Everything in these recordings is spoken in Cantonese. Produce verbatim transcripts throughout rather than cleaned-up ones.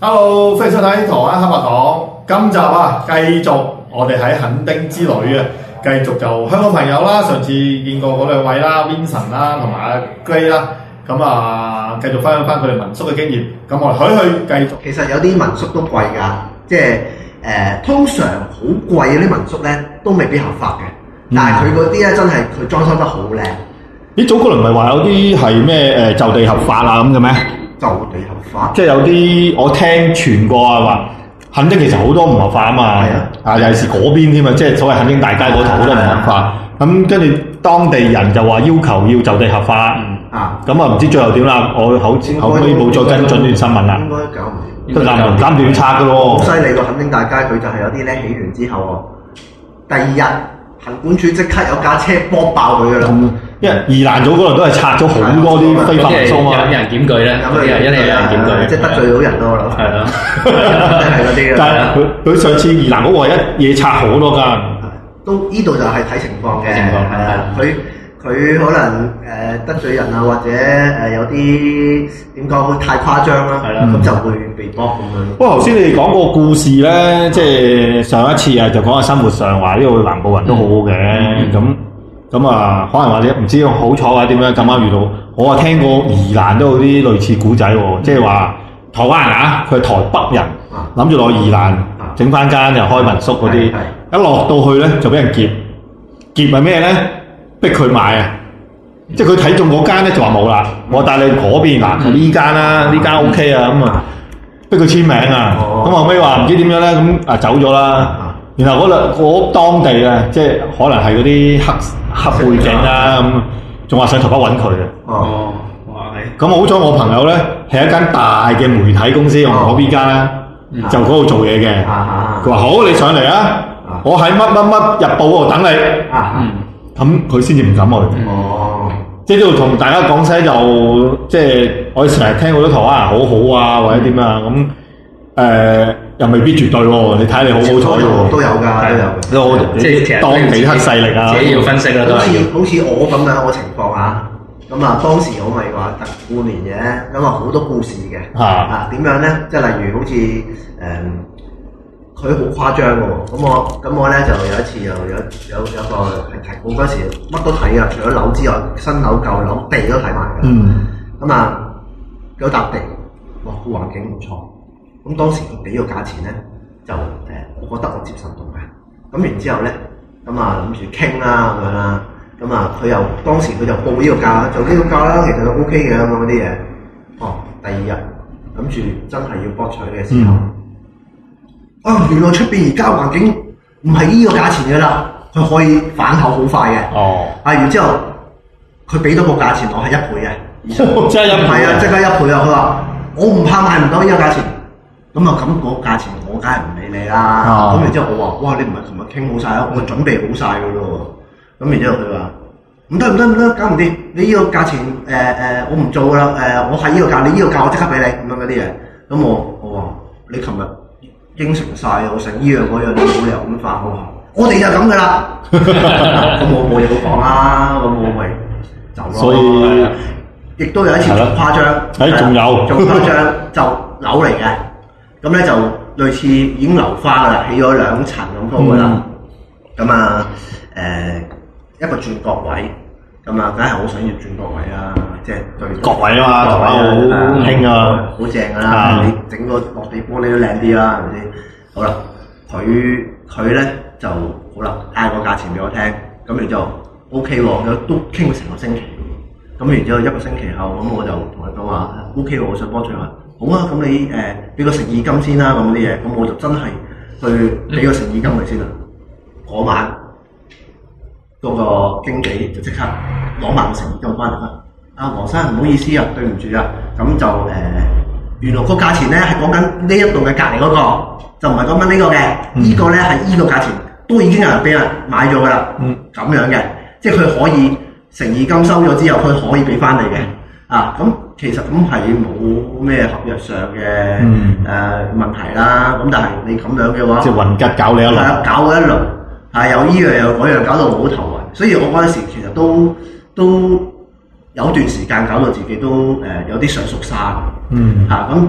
Hello，歡迎收睇台灣黑白講。今集啊，繼續我哋喺墾丁之旅啊，繼續就香港朋友啦，上次見過嗰兩位啦 ，Vincent 啦同埋阿 Gray 啦，咁啊繼續分享翻佢哋民宿嘅經驗。咁我哋許去繼續。 其實有啲民宿都貴㗎，即係誒、呃、通常好貴嗰啲民宿咧都未必合法嘅，但係佢嗰啲咧真係佢裝修得好靚。 咦，早嗰輪唔係話有啲係咩誒就地合法啊咁嘅咩？ 就地合法， 即係有啲我聽傳過啊話，墾丁其實好多唔合法啊嘛， 係啊， 啊尤其是嗰邊添啊，即係所謂墾丁大街嗰頭好多唔合法。咁跟住當地人就話要求要就地合法， 啊， 咁啊唔知最後點啦？我後後尾冇再跟進呢段新聞啦。 應該搞唔掂， 都攬唔攬斷拆嘅咯。 好犀利喎！墾丁大街佢就係有啲咧起完之後喎，第二日行管處即刻有架車波爆佢㗎啦。 因為宜蘭組嗰度都係拆咗好多啲非法民宿啊， 有人檢舉咧，有啲人一定有人檢舉， 即係得罪到人咯， 係咯， 係嗰啲但係佢佢上次宜蘭嗰個一嘢拆好多間， 都依度就係睇情況嘅， 情況係啊，佢佢可能誒得罪人啊，或者誒有啲點講太誇張啦，咁就會被剝咁樣。 不過頭先你哋講個故事咧，即係上一次啊，就講下生活上話呢度南部人都好好嘅咁。咁啊，可能或者唔知好彩或者點樣咁啱遇到，我啊聽過宜蘭都有啲類似古仔喎，即係話台灣人啊，佢係台北人，諗住落宜蘭整翻間又開民宿嗰啲，一落到去咧就俾人劫，劫係咩咧？逼佢買啊！即係佢睇中嗰間咧就話冇啦，我帶你嗰邊嗱，就呢間啦，呢間 O K 啊，咁啊逼佢簽名啊，咁後尾話唔知點樣咧，咁啊走咗啦。然後嗰兩嗰當地啊，即係可能係嗰啲黑黑背景啊咁，仲話上台北揾佢嘅。 哦， 哇！ 咁好彩我朋友咧係一間大嘅媒體公司，我嗰邊間咧就嗰度做嘢嘅。佢話好，你上嚟啊！我喺乜乜乜日報嗰度等你。 啊， 咁佢先至唔敢去。 哦， 即係呢度同大家講聲就，即係我哋成日聽好多台灣人好好啊，或者點啊咁誒。又未必絕對喎，你睇你好好彩喎， 都有㗎，都有。 都即係當地黑勢力啊， 自己要分析啦，都係。 好似好似我咁樣個情況啊，咁啊當時我咪話特半年嘅，咁啊好多故事嘅。 嚇啊點樣咧？即係例如好似誒，佢、嗯、好誇張嘅喎。咁我咁我咧就有一次又有有有一個係提供嗰時乜都睇啊，除咗樓之外，新樓舊樓地都睇埋㗎。嗯。咁啊有笪地，哇個環境唔錯。咁當時佢俾個價錢咧，就誒、呃，我覺得我接受到嘅。咁然之後咧，咁啊諗住傾啦咁樣啦，咁啊佢又當時佢就報呢個價，就呢個價啦，其實都 O K 嘅咁嗰啲嘢。哦，第二日諗住真係要博取嘅時候，嗯、啊原來出邊而家環境唔係呢個價錢嘅啦，佢可以反口好快嘅。哦，啊然之後佢俾到個價錢我係一倍嘅， 即係一倍啊，即刻一倍啊！佢話我唔怕買唔到呢個價錢。咁啊，咁嗰價錢我梗係唔理你啦。咁然之後我話：哇，你唔係琴日傾好晒啊？我準備好晒噶咯。咁然之後佢話：唔得唔得唔得，搞唔掂！你呢個價錢誒誒、呃呃，我唔做噶啦。誒、呃，我係呢個價，你呢個價我即刻俾你咁樣嗰啲嘢。咁我我話：你琴日應承晒，我成呢樣嗰樣，你冇理由咁反我話。我哋就咁噶啦。咁我冇嘢好講啦。咁我咪走咯。 所以亦都有一次仲誇張。 誒，仲有仲誇張，就樓嚟嘅。咁咧就類似已經樓花噶啦，起咗兩層咁高噶啦。咁啊誒一個轉角位，咁啊梗係好想要轉角位啦，即係對角位啊嘛，角位好興啊， 好正噶啦！你整個落地玻璃都靚啲啦，係咪先？好啦，佢佢咧就好啦，嗌個價錢俾我聽，咁然之後 O K 喎，都傾咗成個星期。咁然之後一個星期後，咁我就同佢講話 O K 喎，我想幫佢話。好啊，咁你誒俾、呃、個誠意金先啦，咁啲嘢，咁我就真係去俾個誠意金佢先啦。嗰、嗯、晚嗰、那個經紀就即刻攞埋個誠意金翻嚟啦。啊，黃生唔好意思啊，對唔住啊，咁就誒、呃、原來個價錢咧係講緊呢一棟嘅隔離嗰個，就唔係講緊呢個嘅。嗯、個呢個咧係依個價錢，都已經有人俾人買咗噶啦。嗯，咁樣嘅，即係佢可以誠意金收咗之後，佢可以俾翻你嘅。啊，咁其實咁係冇咩合約上嘅誒、嗯呃、問題啦。咁但係你咁樣嘅話， 即係混吉搞你一輪， 搞一輪，係有依樣有嗰樣，搞到我好頭暈。所以我嗰陣時其實都都有段時間搞到自己都誒、呃、有啲想縮沙。嗯，嚇咁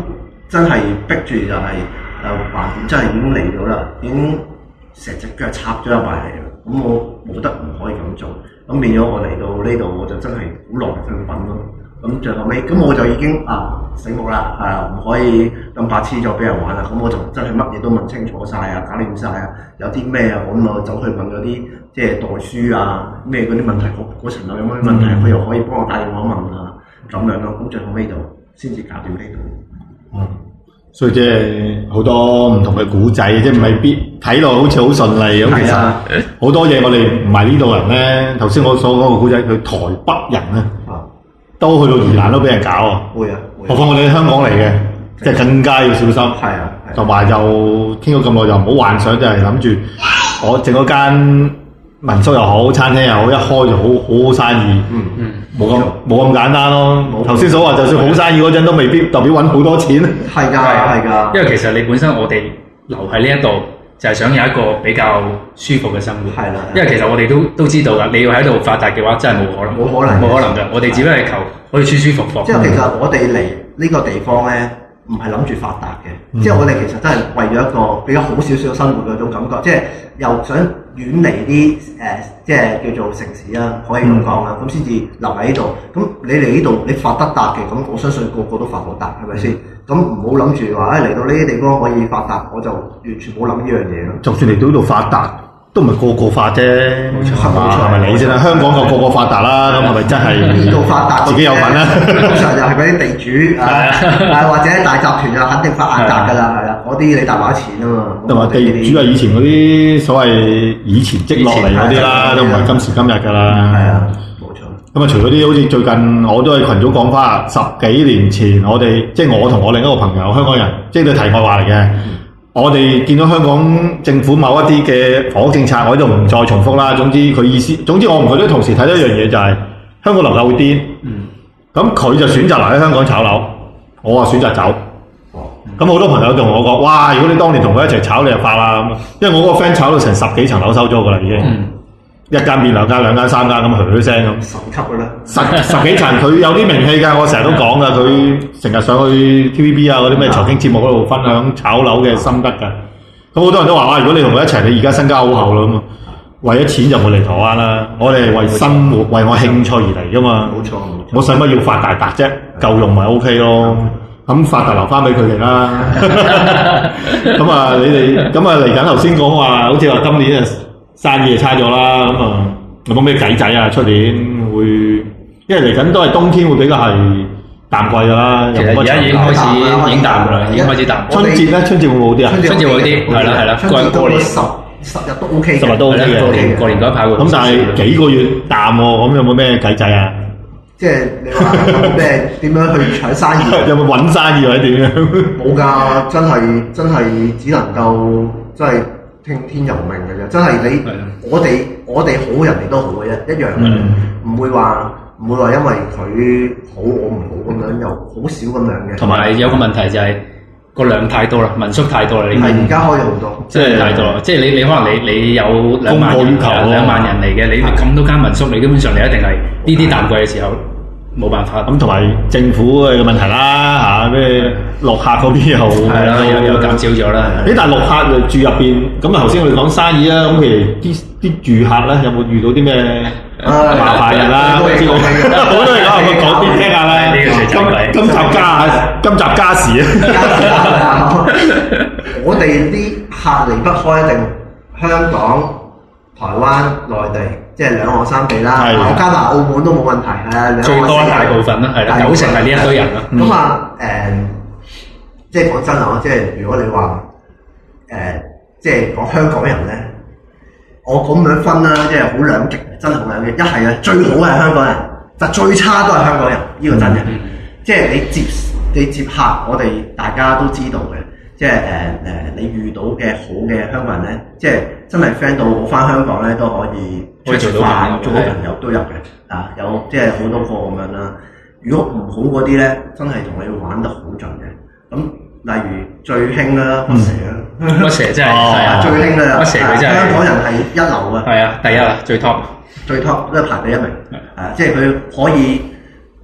真係逼住就係誒橫掂，真係已經嚟咗啦，已經成隻腳插咗入埋嚟啦。咁我冇得唔可以咁做，咁變咗我嚟到呢度我就真係好落力去揾咯。咁最後尾，咁我就已經啊醒目啦，係啊，唔可以咁白痴再俾人玩啦。咁我就真係乜嘢都問清楚晒啊，搞掂晒啊，有啲咩啊，咁我走去問嗰啲即係代書啊，咩嗰啲問題，嗰嗰層樓有咩問題，佢、嗯、又可以幫我打電話問啊，咁樣咯。咁最後尾就先至搞掂呢度。 嗯，所以即係好多唔同嘅古仔，即係未必睇落好似好順利咁。其實好多嘢我哋唔係呢度人咧。頭先我所講嘅古仔，佢台北人咧。都去到宜蘭都俾人搞啊！ 會啊， 何況我哋喺香港嚟嘅，即係更加要小心。 係啊， 同埋就傾咗咁耐，就唔好幻想就係諗住我整嗰間民宿又好，餐廳又好，一開就好好好生意。 嗯嗯， 冇咁冇咁簡單咯。頭先所話，就算好生意嗰陣，都未必代表揾好多錢。 係㗎，係㗎。 因為其實你本身我哋留喺呢一度，就係想有一個比較舒服嘅生活。 係啦， 因為其實我哋都都知道㗎，你要喺度發達嘅話，真係冇可能， 冇可能， 冇可能㗎。我哋只不過係求可以舒舒服服。 即係其實我哋嚟呢個地方咧，唔係諗住發達嘅，嗯、即係我哋其實真係為咗一個比較好少少嘅生活嗰種感覺，即係又想遠離啲誒，即係叫做城市啦，可以咁講啦，咁先至留喺呢度。咁你嚟呢度，你發得達嘅，咁我相信個個都發到達，係咪先？咁唔好諗住話，誒嚟到呢啲地方可以發達，我就完全冇諗呢樣嘢咯。 就算嚟到呢度發達，都唔係個個發啫， 冇錯， 係咪你先啦？香港就個個發達啦，咁係咪真係呢度發達？ 自己有份啦。 通常就係嗰啲地主啊，或者大集團就肯定發眼達㗎啦，係啦，嗰啲你大把錢啊嘛。 同埋地主係以前嗰啲所謂以前積落嚟嗰啲啦，都唔係今時今日㗎啦。 係啊。 咁啊，除咗啲好似最近我都喺群組講翻，十幾年前我哋即係我同我另一個朋友香港人，即係對題外話嚟嘅。嗯、我哋見到香港政府某一啲嘅房屋政策，我喺度唔再重複啦。總之佢意思，總之我同佢都同時睇到一樣嘢，就係香港樓價會癲。咁佢、嗯、就選擇留喺香港炒樓，我啊選擇走。咁好、嗯、多朋友同我講：哇！如果你當年同佢一齊炒，你就發啦咁。因為我嗰個 friend 炒到成十幾層樓收租噶啦，已經。嗯一間變兩間，兩間三間咁，噓噓聲咁。 十級嘅咧， 十十幾層，佢有啲名氣㗎，我成日都講㗎，佢成日上去 T V B 啊嗰啲咩財經節目嗰度分享炒樓嘅心得㗎。咁好多人都話：哇！如果你同佢一齊，你而家身家好厚啦咁啊，為咗錢就冇嚟台灣啦。我哋係為生活、為我興趣而嚟㗎嘛。冇錯，冇錯。我使乜要發大達啫？夠用咪 O K 咯。咁發達留翻俾佢哋啦。咁啊，你哋咁啊嚟緊頭先講話，好似話今年啊。生意就差咗啦，咁啊有冇咩計仔啊？出年會，因為嚟緊都係冬天會比較係淡季㗎啦。 其實而家已經開始已經淡㗎啦，已經開始淡。 春節咧，春節會唔會好啲啊？ 春節會好啲，係啦係啦。 過過年十十日都 OK 嘅， 十日都 OK 嘅。 過年過年嗰一排會。 咁但係幾個月淡喎，咁有冇咩計仔啊？ 即係你話有冇咩點樣去搶生意？ 有冇揾生意或者點樣？ 冇㗎，真係真係只能夠真係。聽天由命嘅啫，真係你的我哋我哋好人哋都好嘅一一樣嘅，唔、嗯、會話唔會話因為佢好我唔好咁樣，又好少咁樣嘅。同埋有個問題就係、是、個量太多啦，民宿太多啦，你係而家開咗好多， 即係太多啦。即係你你可能你你有兩萬人兩萬人嚟嘅，你咁多間民宿，你基本上你一定係呢啲淡季嘅時候。冇辦法， 咁同埋政府嘅問題啦嚇，咩陸客嗰邊又係啦，又又減少咗啦。 誒，但係陸客住入邊，咁啊頭先我哋講生意啦，咁譬如啲啲住客咧，有冇遇到啲咩麻煩人啦？我都係講，我講邊聽下啦。今今集加今集加時啊！ 我哋啲客離不開一定香港、台灣、內地。即係兩岸三地啦，加拿大、澳門都冇問題，係啊， 最多大部分啦，係啦，九成係呢一堆人啦。 咁啊，誒，即係講真啊，即係如果你話誒，即係講香港人咧，我咁樣分啦，即係好兩極，真係好兩極。一係啊，最好係香港人，但最差都係香港人，呢個真嘅。即係你接你接客，我哋大家都知道嘅。即係誒誒，你遇到嘅好嘅香港人咧，即係真係 friend 到我翻香港咧都可以出食飯，做個朋友都有嘅。啊，有即係好多個咁樣啦。如果唔好嗰啲咧，真係同你玩得好盡嘅。咁例如最興啦，乜蛇啦， 乜蛇真係係啊，最興啦， 乜蛇佢真係香港人係一流嘅。 係啊，第一啦，最 top， 最 top 都係排第一名。係啊，即係佢可以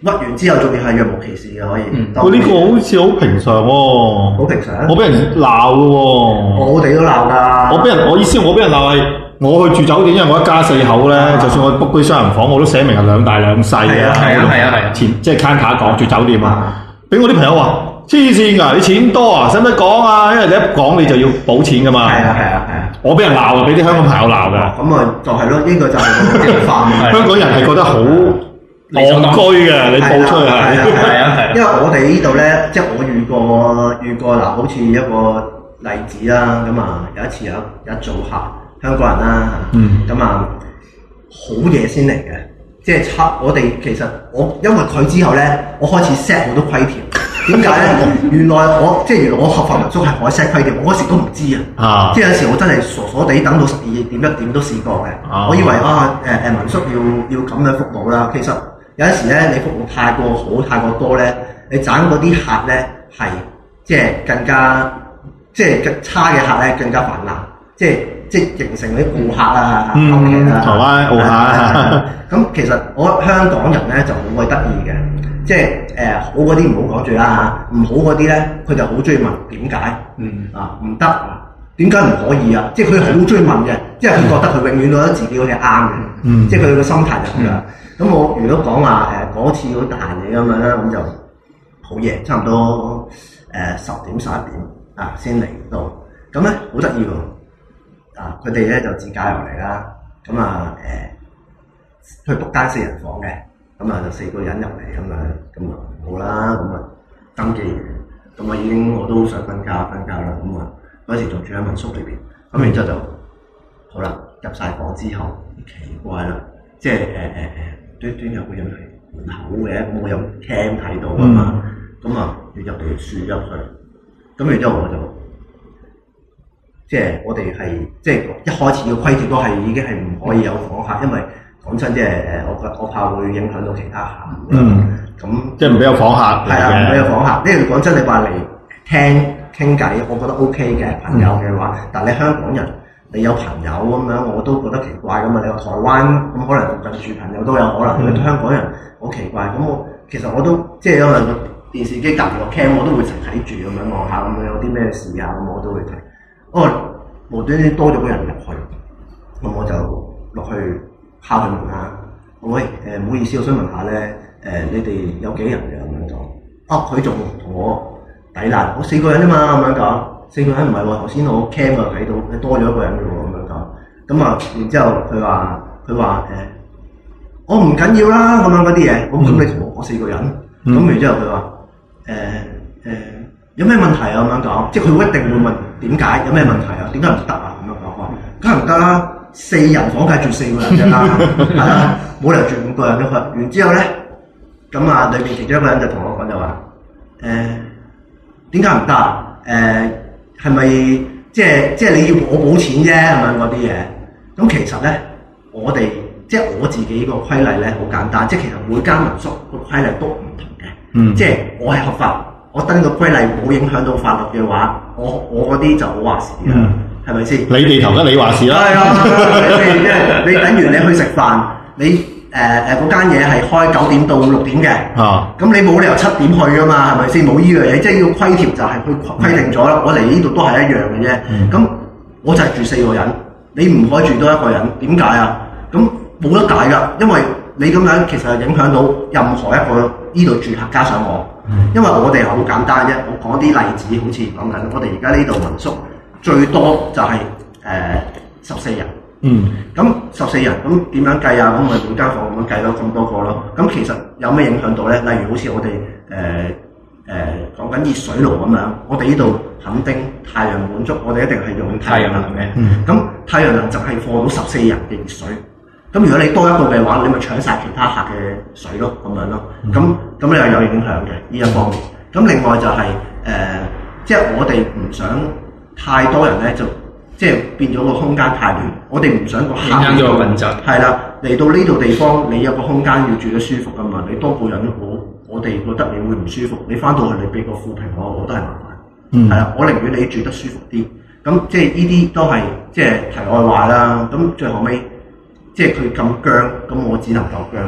屈完之後仲要係若無其事嘅可以。 嗯喂，呢個好似好平常喎， 好平常。 我俾人鬧嘅喎， 我哋都鬧㗎。 我俾人，我意思我俾人鬧係我去住酒店，因為我一家四口咧，就算我 book 居雙人房，我都寫明係兩大兩細係啊啊， 係啊係啊係啊前即係 counter 講住酒店啊，俾我啲朋友話黐線㗎，你錢多啊，使唔使講啊？因為你一講你就要補錢㗎嘛。 係啊係啊係啊。 我俾人鬧啊，俾啲香港朋友鬧㗎。 咁啊就係咯，呢個就係個文化問題。 香港人係覺得好戇居嘅，你報出去係。 係啊係啊因為我哋呢度咧，即係我遇過遇過嗱，好似一個例子啦。咁啊，有一次有一組客香港人啦， 嗯咁啊好夜先嚟嘅，即係差我哋其實我因為佢之後咧，我開始 set 好多規條。點解咧？原來我即係原來我合法民宿係可以 set 規條，我嗰時都唔知啊。即係有時我真係傻傻地等到十二點一點都試過嘅。 啊我以為啊誒誒民宿要要咁樣服務啦，其實有陣時咧你服務太過好太過多咧，你揀嗰啲客咧係即係更加即係更差嘅客咧更加泛濫，即係即係形成啲顧客啊、 嗯歐劇啊、 台灣澳客。 咁其實我香港人咧就好鬼得意嘅。即係誒、呃、好嗰啲唔好講住啦嚇，唔好嗰啲咧佢就好中意問點解， 嗯啊唔得，點解唔可以啊？即係佢好中意問嘅，即係佢覺得佢永遠都覺得自己好似啱嘅， 嗯即係佢個心態就咁樣。咁、嗯、我如果講話誒嗰次好得閒嘢咁樣咧，咁就好夜，差唔多誒十點十一點啊先嚟到，咁咧好得意喎，啊佢哋咧就自駕遊嚟啦，咁啊誒去 book 間四人房嘅。咁啊就四個人入嚟咁樣，咁啊好啦，咁啊登記完，咁啊已經我都好想瞓覺瞓覺啦，咁啊嗰時仲住喺民宿裏邊，咁然之後就好啦，入晒房之後，奇怪啦，即係誒誒誒端端有個人喺門口嘅，咁我有 cam 睇到啊嘛，咁啊要入嚟輸入去，咁然之後我就即係我哋係即係一開始嘅規條都係已經係唔可以有訪客，因為講真，即係誒，我我怕會影響到其他客。 嗯，咁即係唔俾有訪客。 係啊，唔俾有訪客。呢個講真，你話嚟聽傾偈，我覺得 O K 嘅朋友嘅話，嗯、但係你香港人，你有朋友咁樣，我都覺得奇怪噶嘛。你話台灣咁可能近住朋友都有可能，你、嗯、香港人好奇怪。咁我其實我都即係因為個電視機隔住個 cam，我都會成睇住咁樣望下，咁樣有啲咩事啊，咁我都會睇。哦，無端端多咗個人入去，咁我就落去。敲佢門啊！喂，誒、呃、唔好意思，我想問下咧，誒、呃、你哋有幾人嘅咁樣講？啊，佢仲同我抵賴，我四個人啫嘛咁樣講，四個人唔係喎，頭先我 cam 啊睇到，多咗一個人嘅喎咁樣講。咁啊，然之後佢話佢話誒，我唔緊要啦咁樣嗰啲嘢，咁咁你同我講四個人，咁、嗯、然之後佢話誒誒有咩問題啊咁樣講，即係佢會一定會問點解有咩問題啊？點解唔得啊咁樣講？梗係唔得啦！四人房梗係住四個人㗎啦，係啦，冇理由住五個人嘅佢。完之後咧，咁啊，裏面其中一個人就同我講就話：誒點解唔得啊？誒係咪即係即係你要我補錢啫？係咪嗰啲嘢？咁其實咧，我哋即係我自己個規例咧，好簡單，即係其實每間民宿個規例都唔同嘅。嗯，即係我係合法，我登個規例冇影響到法律嘅話，我我嗰啲就我話事㗎。嗯，係咪先？ 你地頭得你話事啦。係啊， 即係你等於你去食飯，你誒誒嗰間嘢係開九點到六點嘅。啊。咁你冇理由七點去㗎嘛？係咪先？冇依樣嘢，即係要規條就係佢規定咗啦。嗯、我嚟呢度都係一樣嘅啫。咁、嗯、我就係住四個人，你唔可以住多一個人，點解啊？咁冇得解㗎，因為你咁樣其實係影響到任何一個呢度住客加上我。嗯、因為我哋好簡單啫，我講啲例子，好似講緊我哋而家呢度民宿。最多就係誒十四人，嗯，咁十四人咁點樣計啊？咁咪每間房咁樣計到咁多個咯。咁其實有咩影響到咧？例如好似我哋誒誒講緊熱水爐咁樣，我哋呢度墾丁太陽滿足，我哋一定係用太陽能嘅。咁、嗯、太陽能就係放到十四人嘅熱水。咁如果你多一個嘅話，你咪搶晒其他客嘅水咯，咁樣咯。咁咁、嗯、你又有影響嘅呢一方面。咁另外就係、是、誒、呃，即係我哋唔想。太多人咧就即係變咗個空間太亂，我哋唔想個影響咗個品質。係啦，嚟到呢度地方，你有個空間要住得舒服噶嘛？你多個人，我我哋覺得你會唔舒服。你翻到去你俾個負評我，我都係麻煩。嗯，係啦，我寧願你住得舒服啲。咁即係呢啲都係即係題外話啦。咁最後尾即係佢咁僵，咁我只能夠僵。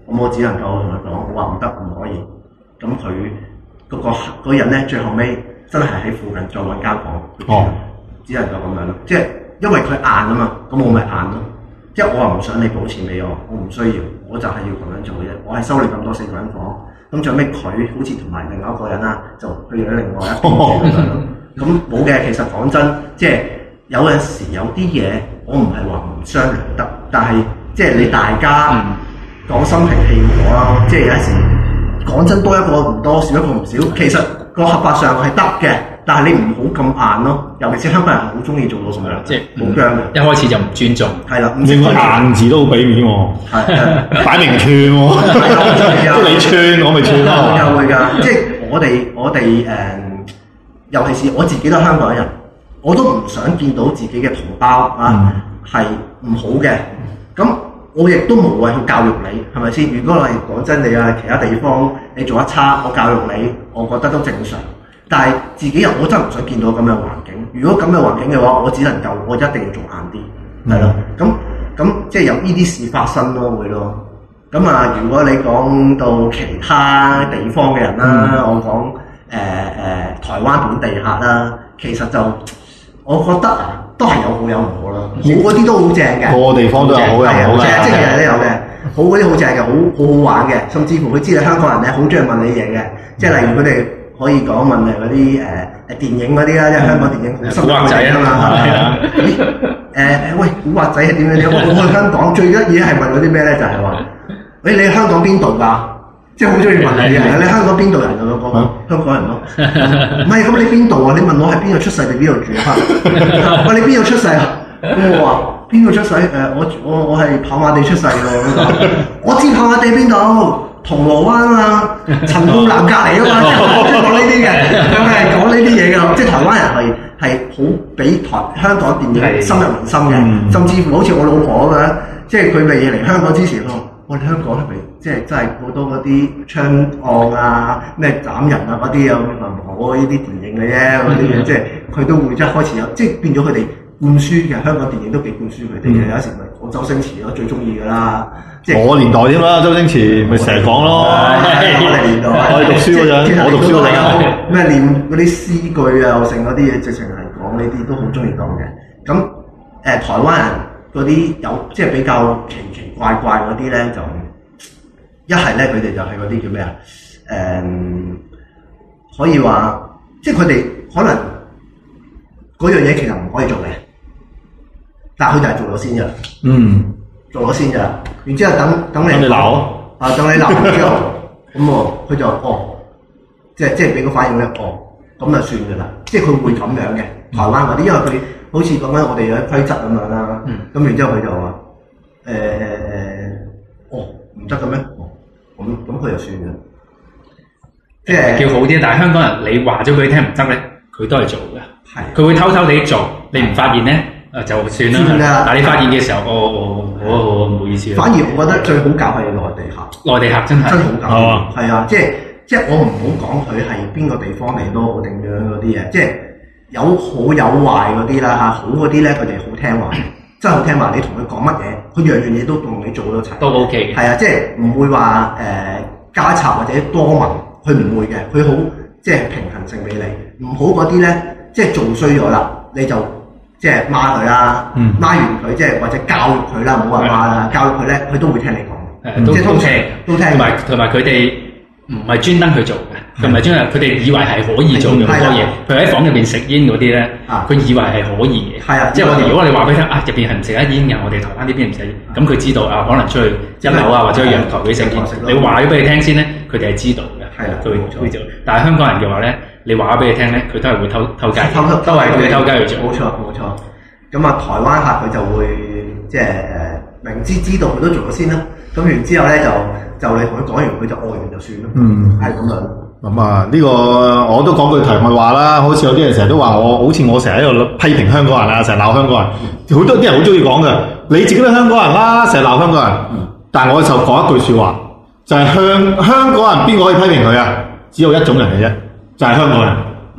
咁我只能夠同佢講，我話唔得，唔可以。咁佢嗰個嗰人咧，最後尾真係喺附近再揾間房。 哦， 只能夠咁樣咯，即係因為佢硬啊嘛，咁我咪硬咯。即係我話唔想你補錢俾我，我唔需要，我就係要咁樣做嘅啫。我係收你咁多四個人房，咁最尾佢好似同埋另外一個人啦，就去咗另外一邊住咁樣咯。咁冇嘅，其實講真，即係有陣時有啲嘢，我唔係話唔商量得，但係即係你大家講心平氣和咯。即係有陣時講真，多一個唔多，少一個唔少，其實個合法上係得嘅。但係你唔好咁硬咯，尤其是香港人好中意做到咁樣， 即係好僵嘅。 一開始就唔尊重， 係啦， 連個硬字都好俾面喎， 係擺明串喎，即係你串我咪串咯。 又會㗎，即係我哋我哋誒，尤其是我自己都係香港人，我都唔想見到自己嘅同胞啊係唔好嘅。咁我亦都無謂去教育你，係咪先？如果係講真，你啊其他地方你做得差，我教育你，我覺得都正常。但係自己人，我真係唔想見到咁嘅環境。如果咁嘅環境嘅話，我只能夠我一定要做硬啲，係咯、嗯。咁咁即係有呢啲事發生咯，會咯。咁啊，如果你講到其他地方嘅人啦，嗯、我講誒誒台灣本地客啦，其實就我覺得啊，都係有好有唔好咯。好嗰啲都好正嘅， 個個地方都有好有唔好嘅， 即係其實都有嘅。好嗰啲好正嘅，好好好玩嘅，甚至乎佢知道香港人咧好中意問你嘢嘅，即係例如佢哋。可以講問誒嗰啲誒誒電影嗰啲啦，因為香港電影好深入仔啊嘛，係啊，誒喂古惑仔係點樣點？我去香港最得意係問嗰啲咩咧？就係話，誒你香港邊度㗎？即係好中意問你嘅，你香港邊度人啊？我講香港人咯，唔係咁你邊度啊？你問我喺邊度出世定邊度住啊？喂你邊度出世啊？我話邊度出世？誒我我我係跑馬地出世㗎，我知跑馬地邊度？銅鑼灣啊，陳浩南隔離啊嘛，即係講呢啲嘅，佢係講呢啲嘢㗎，即係台灣人係係好比台香港電影深入民心嘅，嗯、甚至乎好似我老婆咁樣，即係佢未嚟香港之前，我哋香港係咪即係真係好多嗰啲槍案啊、咩斬人啊嗰啲啊，我呢啲電影嘅啫，嗰啲嘢即係佢都會一開始有，即係變咗佢哋灌輸嘅香港電影都幾灌輸佢哋嘅，有時咪講周星馳咯，最中意㗎啦。即我年代添啦，周星馳咪成日講咯。 我哋年代， 我哋讀書嗰陣，我讀書嗰陣， 咩念嗰啲詩句啊，又剩嗰啲嘢，直情係講呢啲都好中意講嘅。咁誒、呃，台灣人嗰啲有即係比較奇奇怪怪嗰啲咧，就一係咧佢哋就係嗰啲叫咩啊？誒、呃，可以話即係佢哋可能嗰樣嘢其實唔可以做嘅，但係佢就係做咗先嘅。嗯。做咗先咋，然之後等等你， 等你鬧啊，等你鬧完之後，咁喎，佢就哦，即係即係俾個反應咧，哦，咁就算㗎啦，即係佢會咁樣嘅。台灣嗰啲，因為佢好似講緊我哋有啲規則咁樣啦，咁、嗯、然之後佢就話誒誒誒，哦，唔得嘅咩？哦，咁咁佢就算嘅，即係叫好啲。但係香港人，你話咗俾佢聽唔得咧，佢都係做嘅，係，佢會偷偷地做，你唔發現咧？誒就算啦，但係你發現嘅時候，我我我我唔好意思。 反而我覺得最好教係內地客， 內地客真係真好教，係啊，即係即係我唔好講佢係邊個地方嚟都好定樣嗰啲嘢，即係有好有壞嗰啲啦嚇，好嗰啲咧佢哋好聽話，真係好聽話。你同佢講乜嘢，佢樣樣嘢都同你做到齊， 都 OK 嘅。係啊，即係唔會話誒加插或者多問，佢唔會嘅，佢好即係平衡性俾你。唔好嗰啲咧，即係做衰咗啦，你就。即係罵佢啦，罵完佢即係或者教育佢啦，唔好話罵啦，教育佢咧，佢都會聽你講， 即係都聽， 都聽。 同埋同埋佢哋唔係專登去做嘅，佢唔係專登，佢哋以為係可以做嘅好多嘢。佢喺房入邊食煙嗰啲咧，佢以為係可以嘅。係啊，即係我哋如果你話俾佢聽啊，入邊係唔食得煙嘅，我哋台灣呢邊唔食煙，咁佢知道啊，可能出去一樓啊或者去陽台俾食煙。你話咗俾佢聽先咧，佢哋係知道嘅，係啦，佢會做。但係香港人嘅話咧，你話咗俾佢聽咧，佢都係會偷偷雞，都係會偷雞去做。 冇錯，冇錯。咁啊，台灣客佢就會即係誒明知知道佢都做咗先啦。咁然之後咧就就你同佢講完，佢就愛完就算咯。嗯，係咁樣。 咁啊，呢個我都講句題外話啦。好似有啲人成日都話我，好似我成日喺度批評香港人啊，成日鬧香港人。好多啲人好中意講嘅，你自己都係香港人啦，成日鬧香港人。嗯、但係我就講一句説話，就係、是、香香港人邊個可以批評佢啊？只有一種人嘅啫，就係、是、香港人。嗯，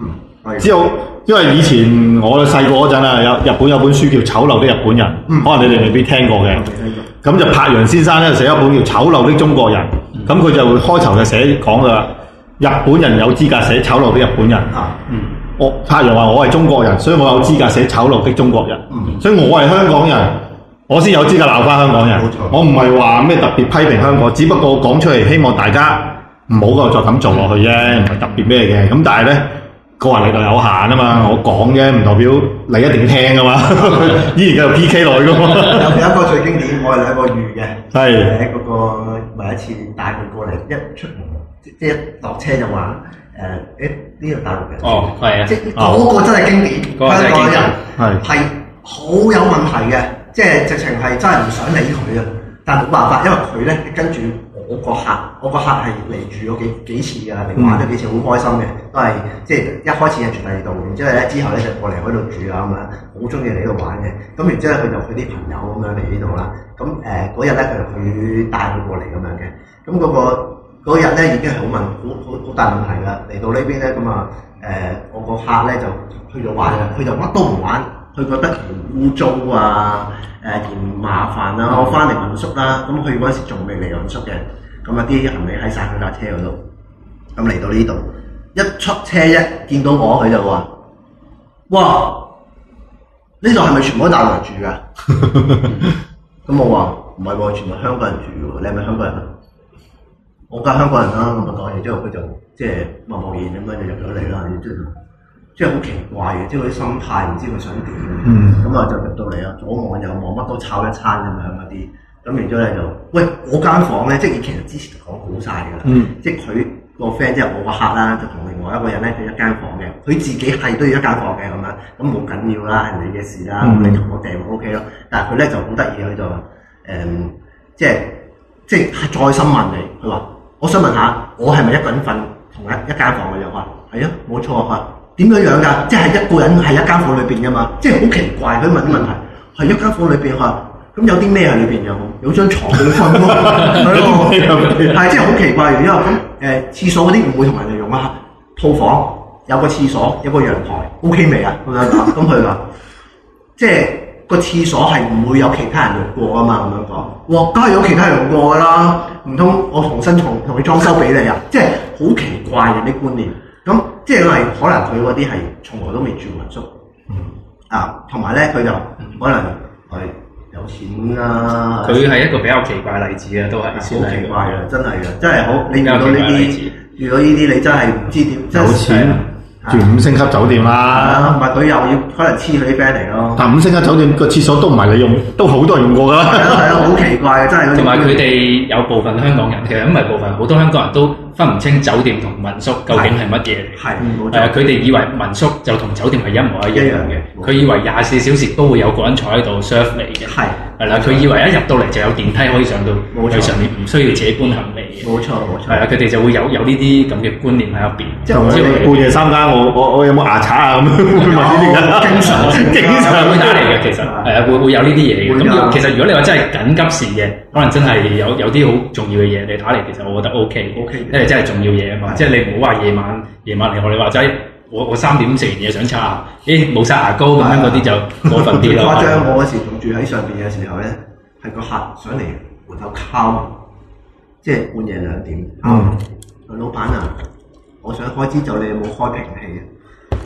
之後因為以前我細個嗰陣啊，有日本有本書叫《醜陋的日本人》，嗯、可能你哋未必聽過嘅。咁就柏楊先生咧寫一本叫《醜陋的中國人》，咁佢、嗯、就會開頭就寫講噶啦，日本人有資格寫醜陋的日本人。啊嗯、我柏楊話我係中國人，所以我有資格寫醜陋的中國人。嗯、所以我係香港人，我先有資格鬧翻香港人。冇錯，我唔係話咩特別批評香港，只不過講出嚟希望大家唔好再咁做落去啫，唔係特別咩嘅。咁但係咧。個人力量有限啊嘛，我講啫，唔代表你一定要聽噶嘛，依然繼續 P K 落去噶嘛。 有有一個最經典，我係兩個遇嘅， 係喺嗰個咪一次帶佢過嚟，一出門即即一落車就話誒誒呢個大陸嘅， 哦係啊， 即嗰個真係經典，香港人係係好有問題嘅，即係直情係真係唔想理佢啊，但係冇辦法，因為佢咧跟住。我個客，我個客係嚟住咗幾幾次㗎，嚟玩咗幾次，好開心嘅，都係即係一開始係住第二度，然之後咧之後咧就過嚟喺度住啊咁樣，好中意嚟呢度玩嘅。咁然之後佢就佢啲朋友咁樣嚟呢度啦。咁誒嗰日咧佢就佢帶佢過嚟咁樣嘅。咁嗰、嗰個嗰日咧已經係好問好好好大問題啦。嚟到呢邊咧咁啊誒，我個客咧就去咗玩嘅，佢就乜都唔玩，佢覺得嫌污糟啊。誒嫌麻煩啦，我翻嚟民宿啦，咁佢嗰陣時仲未嚟民宿嘅，咁啊啲行李喺晒佢架車嗰度，咁嚟到呢度，一出車一見到我佢就話：哇！呢度係咪全部都大陸人住㗎？咁我話唔係喎，全部香港人住喎，你係咪香港人啊？我梗係香港人啦，咁啊講完之後佢就即係默默然咁樣就入咗嚟啦，即係。即係好奇怪嘅，即係嗰啲心態唔知佢想點嘅，咁啊、嗯、就入到嚟啦，左望右望，乜都炒一餐咁樣嗰啲，咁然之後咧就，喂我間房咧，即係其實之前講好晒㗎啦，嗯、即係佢個 friend 即係我個客啦，就同另外一個人咧就一間房嘅，佢自己係都要一間房嘅咁樣，咁冇緊要啦，係你嘅事啦，咁、嗯、你同我訂咪 OK 咯，但係佢咧就好得意，佢就話誒、嗯，即係即係再深問你，佢話我想問下，我係咪一個人瞓同一一間房嘅？我話係啊，冇錯啊。點樣樣㗎？即係一個人係一間房裏邊㗎嘛？即係好奇怪，佢問啲問題係一間房裏邊嚇，咁有啲咩喺裏邊有冇？有張床俾你瞓咯，係咯，係即係好奇怪。因為咁誒廁所嗰啲唔會同人哋用啊，套房有個廁所，有個陽台 ，OK 未啊？咁樣講，咁佢話即係個廁所係唔會有其他人用過啊嘛？咁樣講，哇，梗係有其他人用過㗎啦，唔通我重新重同你裝修俾你啊？即係好奇怪嘅啲觀念。咁即係因為可能佢嗰啲係從來都未住民宿，嗯、啊，同埋咧佢就可能係有錢啦、啊。佢係一個比較奇怪例子啊，都係好奇怪嘅，真係嘅，真係好。你遇到呢啲，遇到呢啲你真係唔知點。有錢住五星級酒店啦， 唔係佢又要可能黐佢啲 friend 嚟咯。 但五星級酒店個廁所都唔係你用，都好多人用過㗎啦。 係啊係啊，好奇怪嘅真係。 同埋佢哋有部分香港人，其實唔係部分，好多香港人都分唔清酒店同民宿究竟係乜嘢。係，冇錯。誒，佢哋以為民宿就同酒店係一模一樣嘅。佢以為廿四小時都會有個人坐喺度 serve 你嘅。係。係啦，佢以為一入到嚟就有電梯可以上到去上面，唔需要自己搬行李嘅。 冇錯冇錯。 係啦，佢哋就會有有呢啲咁嘅觀念喺入邊。 即係半夜三更，我我我有冇牙刷啊？咁會問呢啲㗎。 經常經常會打嚟嘅，其實係啊，會會有呢啲嘢嘅。咁其實如果你話真係緊急時嘅，可能真係有有啲好重要嘅嘢你打嚟，其實我覺得 O K，O K，因為真係重要嘢啊嘛。即係你唔好話夜晚夜晚嚟學你話齋，我我三點食完嘢想刷牙，誒冇刷牙膏咁樣嗰啲就過分啲咯。 誇張，我嗰時仲住喺上邊嘅時候咧，係個客上嚟門口敲，即係半夜兩點。嗯，老闆啊，我想開支酒，你有冇開瓶器啊？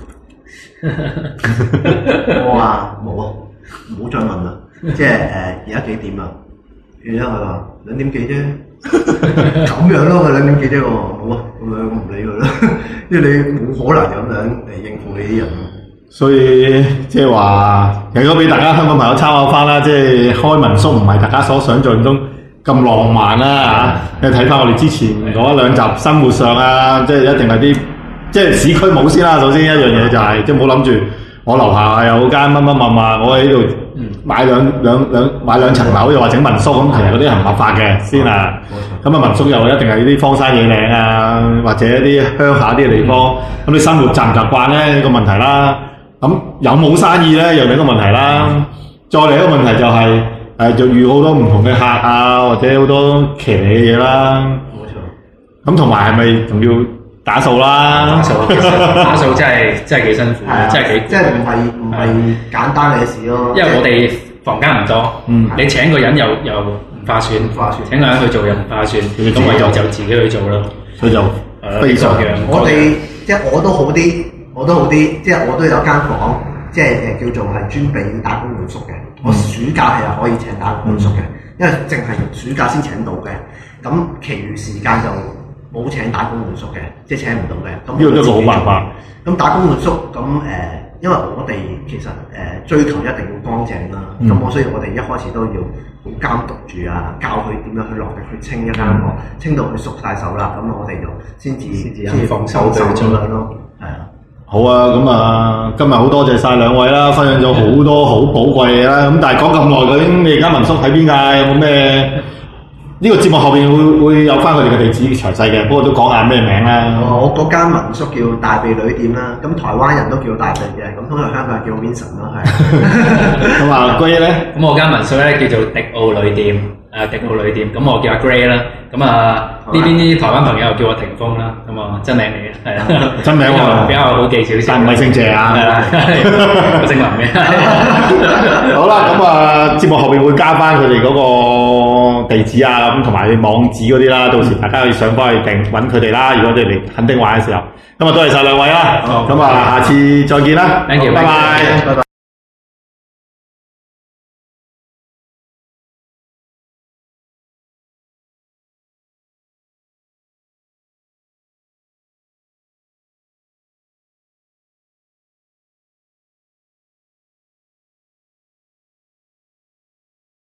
我話冇啊，唔好再問啦。即係誒，而家幾點啊？然之後佢話兩點幾啫，咁樣咯，佢兩點幾啫喎。好啊，咁樣我唔理佢啦，因為你冇可能咁樣嚟應付你啲人。 所以即係話，如果俾大家香港朋友參考翻啦，即係開民宿唔係大家所想象中咁浪漫啦嚇。你睇翻我哋之前嗰兩集生活上啊，即係一定係啲。即係市區冇先啦，首先一樣嘢就係、是，即係唔好諗住我樓下有間乜乜乜乜，我喺度買兩兩兩買兩層樓又話整民宿咁，其實嗰啲係唔合法嘅先啊。咁啊民宿又一定係啲荒山野嶺啊，或者一啲鄉下啲嘅地方，咁你生活習唔習慣咧呢個問題啦。咁有冇生意咧又另一個問題啦。再嚟一個問題就係、是、誒、呃、就遇好多唔同嘅客啊，或者好多騎呢嘅嘢啦。冇錯。咁同埋係咪仲要？ 打掃啦， 打掃其實打掃真係真係幾辛苦，真係幾即係唔係唔係簡單嘅事咯。 因為我哋房間唔多， 嗯， 你請個人又又唔划算，唔划算， 請個人去做又唔划算，咁唯有就自己去做咯。 所以就非常樣。 我哋即係我都好啲，我都好啲，即係我都有間房，即係誒叫做係專俾打工換宿嘅。我暑假係可以請打工換宿嘅，因為淨係暑假先請到嘅。咁其餘時間就冇請打工換宿嘅，即係請唔到嘅。咁呢個都係好辦法。 咁打工換宿咁誒、呃，因為我哋其實誒、呃、追求一定要乾淨啦。咁、嗯、我所以我哋一開始都要好監督住啊，教佢點樣去落力去清一間房，嗯、清到佢熟晒手啦。咁我哋就先至先至放手對咁樣咯。係啊。 好啊，咁啊，今日好多謝晒兩位啦，分享咗好多好寶貴嘅啦。咁但係講咁耐，究竟你而家民宿喺邊㗎？有冇咩？呢個節目後邊會會有翻佢哋嘅地址詳細嘅，不過都講下咩名啦。 我嗰間民宿叫大秘旅店啦，咁台灣人都叫大秘嘅，咁通常香港人叫 Vincent 咯，係。咁啊，Gray 咧， 咁我間民宿咧叫做迪奧旅店，誒迪奧旅店，咁我叫阿 Gray 啦，咁啊呢邊啲台灣朋友叫我霆鋒啦，咁啊真名嚟嘅，係啊， 真名喎， 比較好記少少， 但唔係姓謝啊， 係啦，我姓林嘅。 好啦，咁啊節目後邊會加翻佢哋嗰個地址啊，咁同埋網址嗰啲啦，到時大家可以上翻去訂揾佢哋啦。如果你哋嚟墾丁玩嘅時候，咁啊多謝晒兩位啦，咁啊下次再見啦， thank you， 拜拜。